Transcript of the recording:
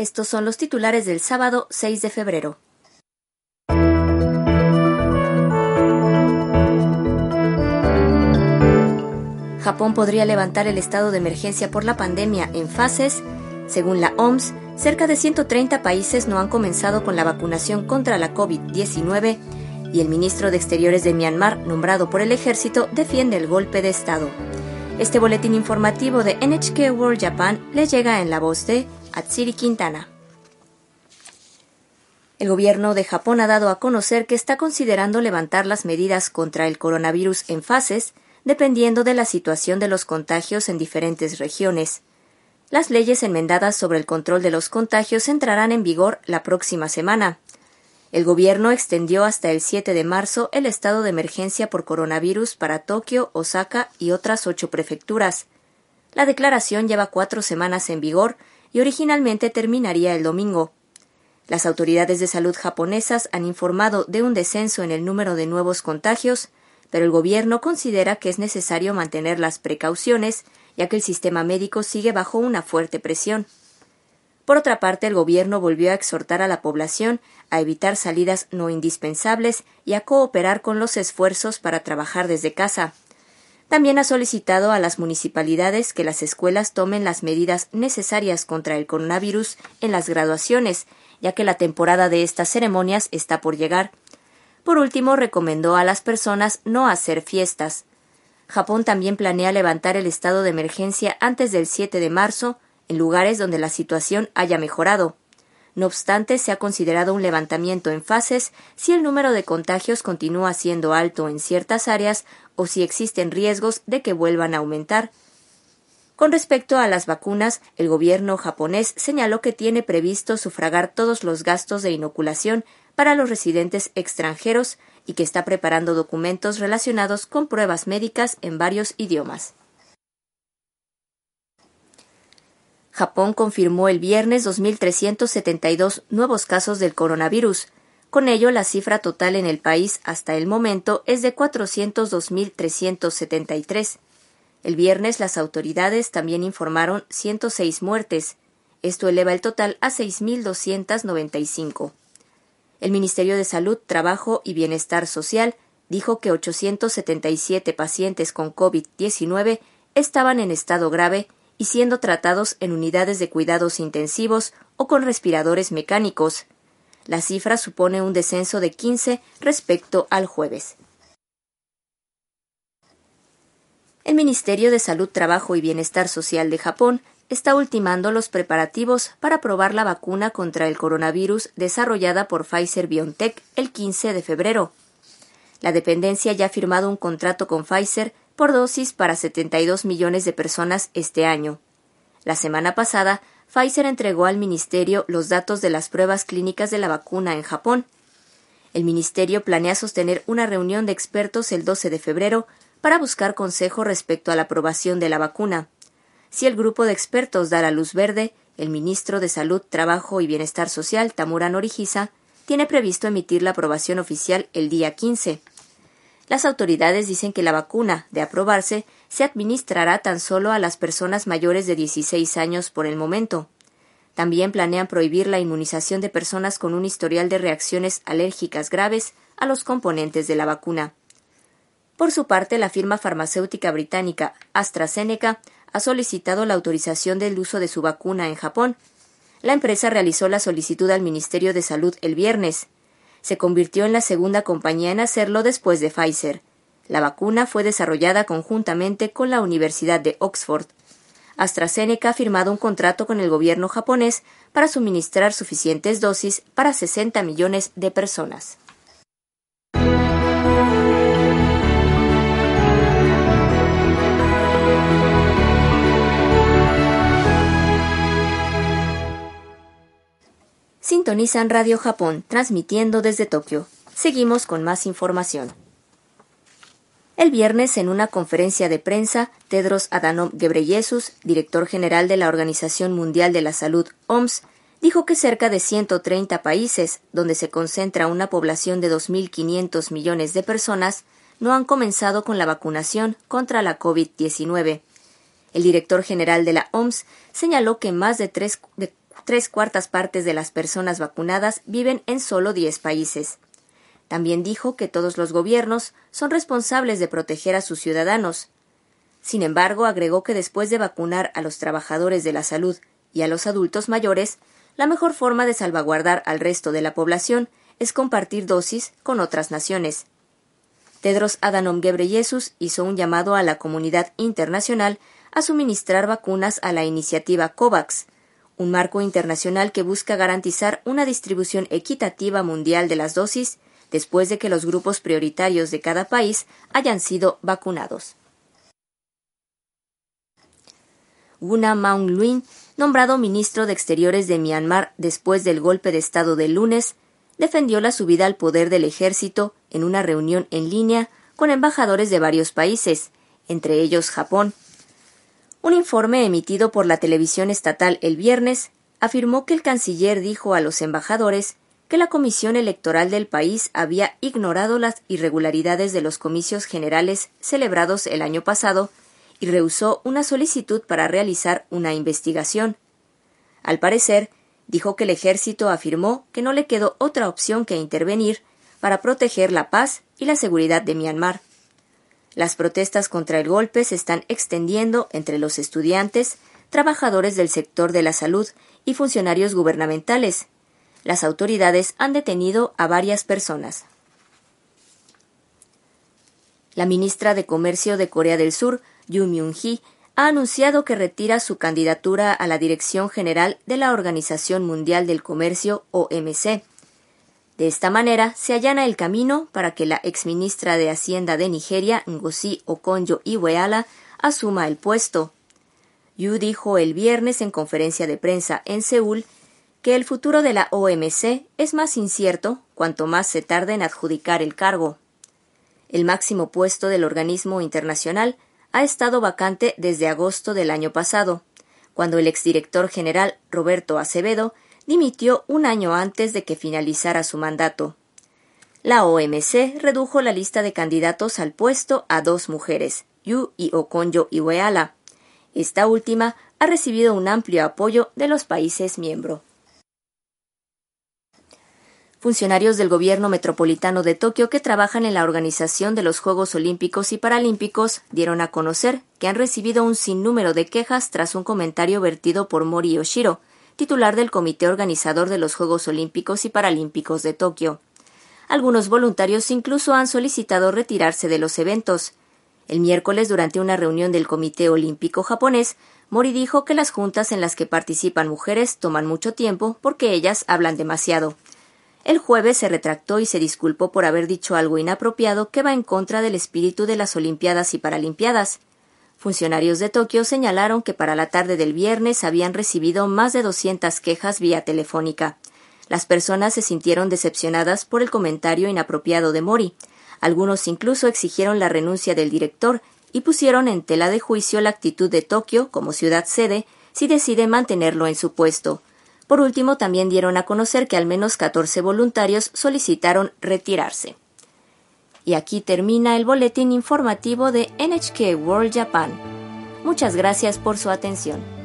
Estos son los titulares del sábado 6 de febrero. Japón podría levantar el estado de emergencia por la pandemia en fases. Según la OMS, cerca de 130 países no han comenzado con la vacunación contra la COVID-19 y el ministro de Exteriores de Myanmar, nombrado por el ejército, defiende el golpe de estado. Este boletín informativo de NHK World Japan les llega en la voz de Atsiri Quintana. El gobierno de Japón ha dado a conocer que está considerando levantar las medidas contra el coronavirus en fases, dependiendo de la situación de los contagios en diferentes regiones. Las leyes enmendadas sobre el control de los contagios entrarán en vigor la próxima semana. El gobierno extendió hasta el 7 de marzo el estado de emergencia por coronavirus para Tokio, Osaka y otras 8 prefecturas. La declaración lleva 4 semanas en vigor y originalmente terminaría el domingo. Las autoridades de salud japonesas han informado de un descenso en el número de nuevos contagios, pero el gobierno considera que es necesario mantener las precauciones, ya que el sistema médico sigue bajo una fuerte presión. Por otra parte, el gobierno volvió a exhortar a la población a evitar salidas no indispensables y a cooperar con los esfuerzos para trabajar desde casa. También ha solicitado a las municipalidades que las escuelas tomen las medidas necesarias contra el coronavirus en las graduaciones, ya que la temporada de estas ceremonias está por llegar. Por último, recomendó a las personas no hacer fiestas. Japón también planea levantar el estado de emergencia antes del 7 de marzo en lugares donde la situación haya mejorado. No obstante, se ha considerado un levantamiento en fases si el número de contagios continúa siendo alto en ciertas áreas o si existen riesgos de que vuelvan a aumentar. Con respecto a las vacunas, el gobierno japonés señaló que tiene previsto sufragar todos los gastos de inoculación para los residentes extranjeros y que está preparando documentos relacionados con pruebas médicas en varios idiomas. Japón confirmó el viernes 2.372 nuevos casos del coronavirus. Con ello, la cifra total en el país hasta el momento es de 402.373. El viernes las autoridades también informaron 106 muertes. Esto eleva el total a 6.295. El Ministerio de Salud, Trabajo y Bienestar Social dijo que 877 pacientes con COVID-19 estaban en estado grave y siendo tratados en unidades de cuidados intensivos o con respiradores mecánicos. La cifra supone un descenso de 15 respecto al jueves. El Ministerio de Salud, Trabajo y Bienestar Social de Japón está ultimando los preparativos para probar la vacuna contra el coronavirus desarrollada por Pfizer-BioNTech el 15 de febrero. La dependencia ya ha firmado un contrato con Pfizer por dosis para 72 millones de personas este año. La semana pasada, Pfizer entregó al ministerio los datos de las pruebas clínicas de la vacuna en Japón. El ministerio planea sostener una reunión de expertos el 12 de febrero para buscar consejo respecto a la aprobación de la vacuna. Si el grupo de expertos da la luz verde, el ministro de Salud, Trabajo y Bienestar Social, Tamura Norihisa, tiene previsto emitir la aprobación oficial el día 15. Las autoridades dicen que la vacuna, de aprobarse, se administrará tan solo a las personas mayores de 16 años por el momento. También planean prohibir la inmunización de personas con un historial de reacciones alérgicas graves a los componentes de la vacuna. Por su parte, la firma farmacéutica británica AstraZeneca ha solicitado la autorización del uso de su vacuna en Japón. La empresa realizó la solicitud al Ministerio de Salud el viernes. Se convirtió en la segunda compañía en hacerlo después de Pfizer. La vacuna fue desarrollada conjuntamente con la Universidad de Oxford. AstraZeneca ha firmado un contrato con el gobierno japonés para suministrar suficientes dosis para 60 millones de personas. Sintonizan Radio Japón, transmitiendo desde Tokio. Seguimos con más información. El viernes, en una conferencia de prensa, Tedros Adhanom Ghebreyesus, director general de la Organización Mundial de la Salud, OMS, dijo que cerca de 130 países, donde se concentra una población de 2.500 millones de personas, no han comenzado con la vacunación contra la COVID-19. El director general de la OMS señaló que más de 3/4 partes de las personas vacunadas viven en solo 10 países. También dijo que todos los gobiernos son responsables de proteger a sus ciudadanos. Sin embargo, agregó que después de vacunar a los trabajadores de la salud y a los adultos mayores, la mejor forma de salvaguardar al resto de la población es compartir dosis con otras naciones. Tedros Adhanom Ghebreyesus hizo un llamado a la comunidad internacional a suministrar vacunas a la iniciativa COVAX, un marco internacional que busca garantizar una distribución equitativa mundial de las dosis después de que los grupos prioritarios de cada país hayan sido vacunados. Wuna Maung-Lwin, nombrado ministro de Exteriores de Myanmar después del golpe de Estado del lunes, defendió la subida al poder del ejército en una reunión en línea con embajadores de varios países, entre ellos Japón. Un informe emitido por la televisión estatal el viernes afirmó que el canciller dijo a los embajadores que la Comisión Electoral del país había ignorado las irregularidades de los comicios generales celebrados el año pasado y rehusó una solicitud para realizar una investigación. Al parecer, dijo que el ejército afirmó que no le quedó otra opción que intervenir para proteger la paz y la seguridad de Myanmar. Las protestas contra el golpe se están extendiendo entre los estudiantes, trabajadores del sector de la salud y funcionarios gubernamentales. Las autoridades han detenido a varias personas. La ministra de Comercio de Corea del Sur, Yoo Myung-hee, ha anunciado que retira su candidatura a la dirección general de la Organización Mundial del Comercio, OMC. De esta manera, se allana el camino para que la exministra de Hacienda de Nigeria, Ngozi Okonjo-Iweala, asuma el puesto. Yoo dijo el viernes en conferencia de prensa en Seúl que el futuro de la OMC es más incierto cuanto más se tarde en adjudicar el cargo. El máximo puesto del organismo internacional ha estado vacante desde agosto del año pasado, cuando el exdirector general Roberto Acevedo dimitió un año antes de que finalizara su mandato. La OMC redujo la lista de candidatos al puesto a 2 mujeres, Yoo y Okonjo-Iweala. Esta última ha recibido un amplio apoyo de los países miembros. Funcionarios del gobierno metropolitano de Tokio que trabajan en la organización de los Juegos Olímpicos y Paralímpicos dieron a conocer que han recibido un sinnúmero de quejas tras un comentario vertido por Mori Yoshiro, titular del comité organizador de los Juegos Olímpicos y Paralímpicos de Tokio. Algunos voluntarios incluso han solicitado retirarse de los eventos. El miércoles, durante una reunión del Comité Olímpico japonés, Mori dijo que las juntas en las que participan mujeres toman mucho tiempo porque ellas hablan demasiado. El jueves se retractó y se disculpó por haber dicho algo inapropiado que va en contra del espíritu de las Olimpiadas y Paralimpiadas. Funcionarios de Tokio señalaron que para la tarde del viernes habían recibido más de 200 quejas vía telefónica. Las personas se sintieron decepcionadas por el comentario inapropiado de Mori. Algunos incluso exigieron la renuncia del director y pusieron en tela de juicio la actitud de Tokio como ciudad sede si decide mantenerlo en su puesto. Por último, también dieron a conocer que al menos 14 voluntarios solicitaron retirarse. Y aquí termina el boletín informativo de NHK World Japan. Muchas gracias por su atención.